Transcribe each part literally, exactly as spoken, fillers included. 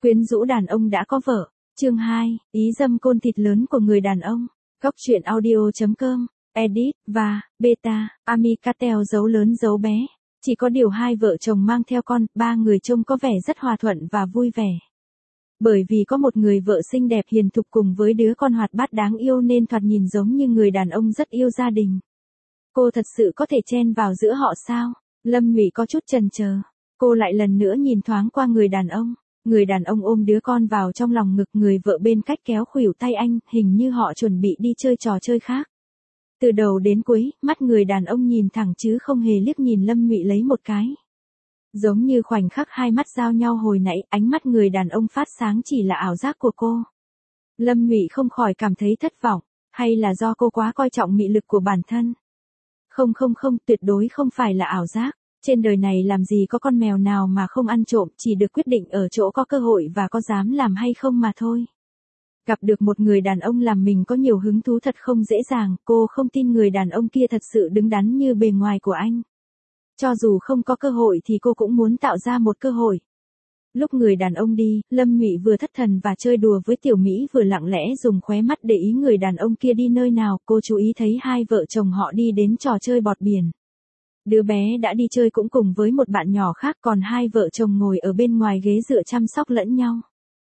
Quyến rũ đàn ông đã có vợ. Chương hai, ý dâm côn thịt lớn của người đàn ông. Góc truyện audio chấm com, edit, và, beta, Amicatel dấu lớn dấu bé. Chỉ có điều hai vợ chồng mang theo con, ba người trông có vẻ rất hòa thuận và vui vẻ. Bởi vì có một người vợ xinh đẹp hiền thục cùng với đứa con hoạt bát đáng yêu nên thoạt nhìn giống như người đàn ông rất yêu gia đình. Cô thật sự có thể chen vào giữa họ sao? Lâm Nhụy có chút chần chờ. Cô lại lần nữa nhìn thoáng qua người đàn ông. Người đàn ông ôm đứa con vào trong lòng ngực, người vợ bên cách kéo khuỷu tay anh, hình như họ chuẩn bị đi chơi trò chơi khác. Từ đầu đến cuối, mắt người đàn ông nhìn thẳng chứ không hề liếc nhìn Lâm Nhụy lấy một cái. Giống như khoảnh khắc hai mắt giao nhau hồi nãy, ánh mắt người đàn ông phát sáng chỉ là ảo giác của cô. Lâm Nhụy không khỏi cảm thấy thất vọng, hay là do cô quá coi trọng mị lực của bản thân? Không không không, tuyệt đối không phải là ảo giác. Trên đời này làm gì có con mèo nào mà không ăn trộm, chỉ được quyết định ở chỗ có cơ hội và có dám làm hay không mà thôi. Gặp được một người đàn ông làm mình có nhiều hứng thú thật không dễ dàng, cô không tin người đàn ông kia thật sự đứng đắn như bề ngoài của anh. Cho dù không có cơ hội thì cô cũng muốn tạo ra một cơ hội. Lúc người đàn ông đi, Lâm Nhụy vừa thất thần và chơi đùa với Tiểu Mỹ vừa lặng lẽ dùng khóe mắt để ý người đàn ông kia đi nơi nào. Cô chú ý thấy hai vợ chồng họ đi đến trò chơi bọt biển. Đứa bé đã đi chơi cũng cùng với một bạn nhỏ khác, còn hai vợ chồng ngồi ở bên ngoài ghế dựa chăm sóc lẫn nhau.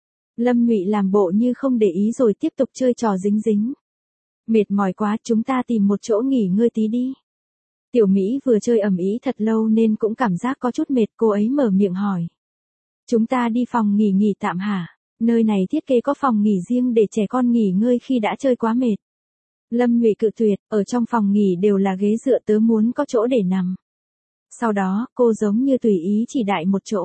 Lâm Nhụy làm bộ như không để ý rồi tiếp tục chơi trò dính dính. Mệt mỏi quá, chúng ta tìm một chỗ nghỉ ngơi tí đi. Tiểu Mỹ vừa chơi ầm ĩ thật lâu nên cũng cảm giác có chút mệt, cô ấy mở miệng hỏi. Chúng ta đi phòng nghỉ nghỉ tạm hả? Nơi này thiết kế có phòng nghỉ riêng để trẻ con nghỉ ngơi khi đã chơi quá mệt. Lâm Nhụy cự tuyệt, ở trong phòng nghỉ đều là ghế dựa, tớ muốn có chỗ để nằm. Sau đó, cô giống như tùy ý chỉ đại một chỗ.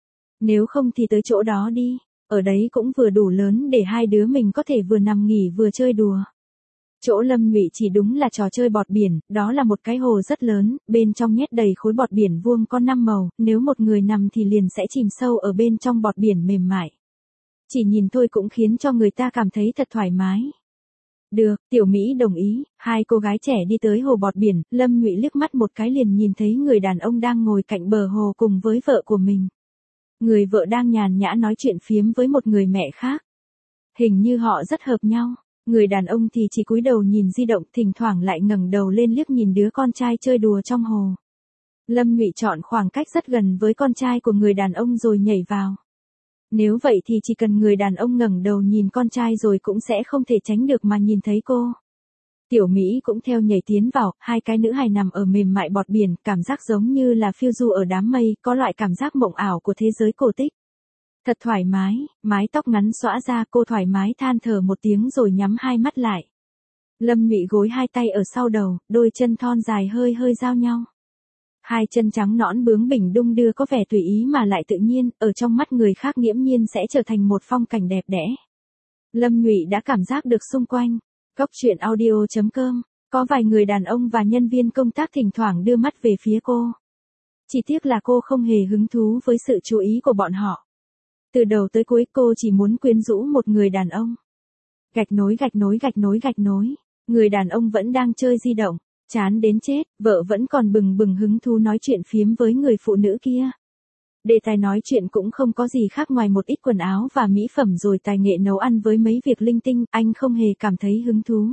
Nếu không thì tới chỗ đó đi, ở đấy cũng vừa đủ lớn để hai đứa mình có thể vừa nằm nghỉ vừa chơi đùa. Chỗ Lâm Nhụy chỉ đúng là trò chơi bọt biển, đó là một cái hồ rất lớn, bên trong nhét đầy khối bọt biển vuông có năm màu, nếu một người nằm thì liền sẽ chìm sâu ở bên trong bọt biển mềm mại. Chỉ nhìn thôi cũng khiến cho người ta cảm thấy thật thoải mái. Được, Tiểu Mỹ đồng ý. Hai cô gái trẻ đi tới hồ bọt biển, Lâm Nhụy liếc mắt một cái liền nhìn thấy người đàn ông đang ngồi cạnh bờ hồ cùng với vợ của mình. Người vợ đang nhàn nhã nói chuyện phiếm với một người mẹ khác. Hình như họ rất hợp nhau. Người đàn ông thì chỉ cúi đầu nhìn di động, thỉnh thoảng lại ngẩng đầu lên liếc nhìn đứa con trai chơi đùa trong hồ. Lâm Nhụy chọn khoảng cách rất gần với con trai của người đàn ông rồi nhảy vào. Nếu vậy thì chỉ cần người đàn ông ngẩng đầu nhìn con trai rồi cũng sẽ không thể tránh được mà nhìn thấy cô. Tiểu Mỹ cũng theo nhảy tiến vào, hai cái nữ hài nằm ở mềm mại bọt biển, cảm giác giống như là phiêu du ở đám mây, có loại cảm giác mộng ảo của thế giới cổ tích. Thật thoải mái, mái tóc ngắn xõa ra, cô thoải mái than thở một tiếng rồi nhắm hai mắt lại. Lâm Nhụy gối hai tay ở sau đầu, đôi chân thon dài hơi hơi giao nhau. Hai chân trắng nõn bướng bỉnh đung đưa có vẻ tùy ý mà lại tự nhiên, ở trong mắt người khác nghiễm nhiên sẽ trở thành một phong cảnh đẹp đẽ. Lâm Nhụy đã cảm giác được xung quanh. Góc truyện audio chấm com, có vài người đàn ông và nhân viên công tác thỉnh thoảng đưa mắt về phía cô. Chỉ tiếc là cô không hề hứng thú với sự chú ý của bọn họ. Từ đầu tới cuối cô chỉ muốn quyến rũ một người đàn ông. Gạch nối gạch nối gạch nối gạch nối. Người đàn ông vẫn đang chơi di động. Chán đến chết, vợ vẫn còn bừng bừng hứng thú nói chuyện phiếm với người phụ nữ kia. Đề tài nói chuyện cũng không có gì khác ngoài một ít quần áo và mỹ phẩm rồi tài nghệ nấu ăn với mấy việc linh tinh, anh không hề cảm thấy hứng thú.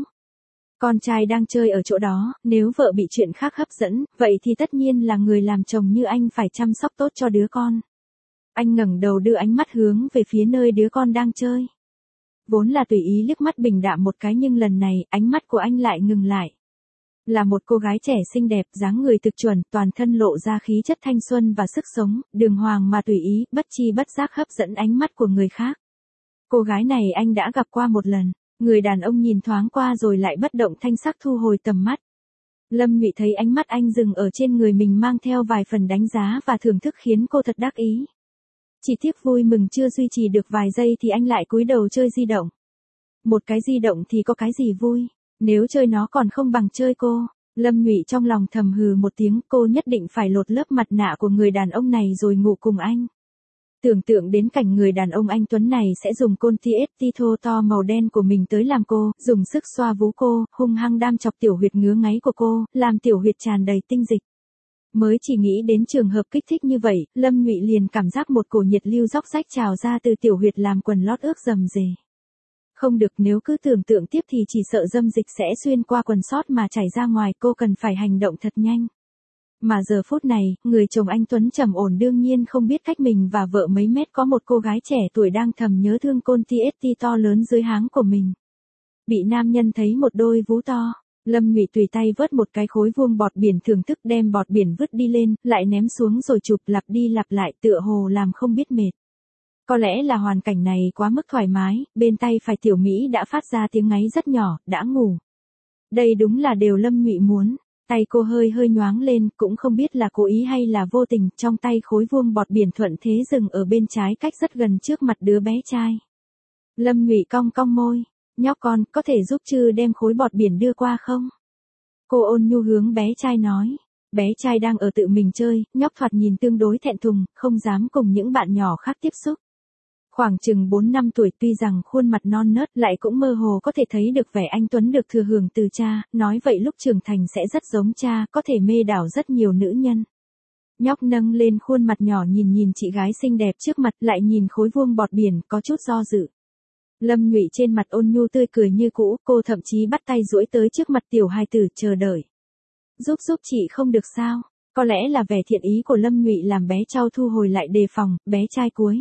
Con trai đang chơi ở chỗ đó, nếu vợ bị chuyện khác hấp dẫn, vậy thì tất nhiên là người làm chồng như anh phải chăm sóc tốt cho đứa con. Anh ngẩng đầu đưa ánh mắt hướng về phía nơi đứa con đang chơi. Vốn là tùy ý liếc mắt bình đạm một cái nhưng lần này, ánh mắt của anh lại ngừng lại. Là một cô gái trẻ xinh đẹp, dáng người thực chuẩn, toàn thân lộ ra khí chất thanh xuân và sức sống, đường hoàng mà tùy ý, bất chi bất giác hấp dẫn ánh mắt của người khác. Cô gái này anh đã gặp qua một lần, người đàn ông nhìn thoáng qua rồi lại bất động thanh sắc thu hồi tầm mắt. Lâm Nhụy thấy ánh mắt anh dừng ở trên người mình mang theo vài phần đánh giá và thưởng thức khiến cô thật đắc ý. Chỉ tiếc vui mừng chưa duy trì được vài giây thì anh lại cúi đầu chơi di động. Một cái di động thì có cái gì vui? Nếu chơi nó còn không bằng chơi cô. Lâm Nhụy trong lòng thầm hừ một tiếng, cô nhất định phải lột lớp mặt nạ của người đàn ông này rồi ngủ cùng anh. Tưởng tượng đến cảnh người đàn ông anh tuấn này sẽ dùng côn tê ét tê thô to màu đen của mình tới làm cô, dùng sức xoa vú cô, hung hăng đam chọc tiểu huyệt ngứa ngáy của cô, làm tiểu huyệt tràn đầy tinh dịch. Mới chỉ nghĩ đến trường hợp kích thích như vậy, Lâm Nhụy liền cảm giác một cổ nhiệt lưu róc rách trào ra từ tiểu huyệt làm quần lót ướt rầm rề. Không được, nếu cứ tưởng tượng tiếp thì chỉ sợ dâm dịch sẽ xuyên qua quần sót mà chảy ra ngoài, cô cần phải hành động thật nhanh. Mà giờ phút này, người chồng anh Tuấn trầm ổn đương nhiên không biết cách mình và vợ mấy mét có một cô gái trẻ tuổi đang thầm nhớ thương côn ti ét ti to lớn dưới háng của mình. Bị nam nhân thấy một đôi vú to, Lâm Nhụy tùy tay vớt một cái khối vuông bọt biển thưởng thức, đem bọt biển vứt đi lên, lại ném xuống rồi chụp lặp đi lặp lại tựa hồ làm không biết mệt. Có lẽ là hoàn cảnh này quá mức thoải mái, bên tay phải tiểu Mỹ đã phát ra tiếng ngáy rất nhỏ, đã ngủ. Đây đúng là điều Lâm Nhụy muốn. Tay cô hơi hơi nhoáng lên, cũng không biết là cố ý hay là vô tình, trong tay khối vuông bọt biển thuận thế dừng ở bên trái cách rất gần trước mặt đứa bé trai. Lâm Nhụy cong cong môi, nhóc con, có thể giúp Trư đem khối bọt biển đưa qua không? Cô ôn nhu hướng bé trai nói. Bé trai đang ở tự mình chơi, nhóc thoạt nhìn tương đối thẹn thùng, không dám cùng những bạn nhỏ khác tiếp xúc. Khoảng chừng bốn năm tuổi, tuy rằng khuôn mặt non nớt lại cũng mơ hồ có thể thấy được vẻ anh Tuấn được thừa hưởng từ cha, nói vậy lúc trưởng thành sẽ rất giống cha, có thể mê đảo rất nhiều nữ nhân. Nhóc nâng lên khuôn mặt nhỏ nhìn nhìn chị gái xinh đẹp trước mặt, lại nhìn khối vuông bọt biển, có chút do dự. Lâm Nhụy trên mặt ôn nhu tươi cười như cũ, cô thậm chí bắt tay duỗi tới trước mặt tiểu hài tử chờ đợi. Giúp giúp chị không được sao? Có lẽ là vẻ thiện ý của Lâm Nhụy làm bé trao thu hồi lại đề phòng, bé trai cuối.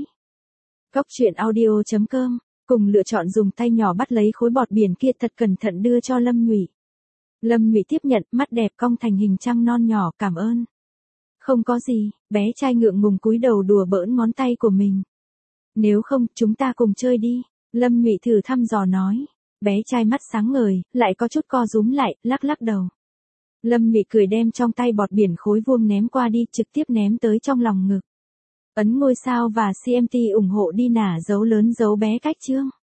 Góc truyện audio chấm com, cùng lựa chọn dùng tay nhỏ bắt lấy khối bọt biển kia thật cẩn thận đưa cho Lâm Nhụy. Lâm Nhụy tiếp nhận, mắt đẹp cong thành hình trăng non nhỏ, cảm ơn. Không có gì, bé trai ngượng ngùng cúi đầu đùa bỡn ngón tay của mình. Nếu không, chúng ta cùng chơi đi, Lâm Nhụy thử thăm dò nói. Bé trai mắt sáng ngời, lại có chút co rúm lại, lắc lắc đầu. Lâm Nhụy cười đem trong tay bọt biển khối vuông ném qua đi, trực tiếp ném tới trong lòng ngực. Ấn ngôi sao và xê em tê ủng hộ đi nả dấu lớn dấu bé cách chương.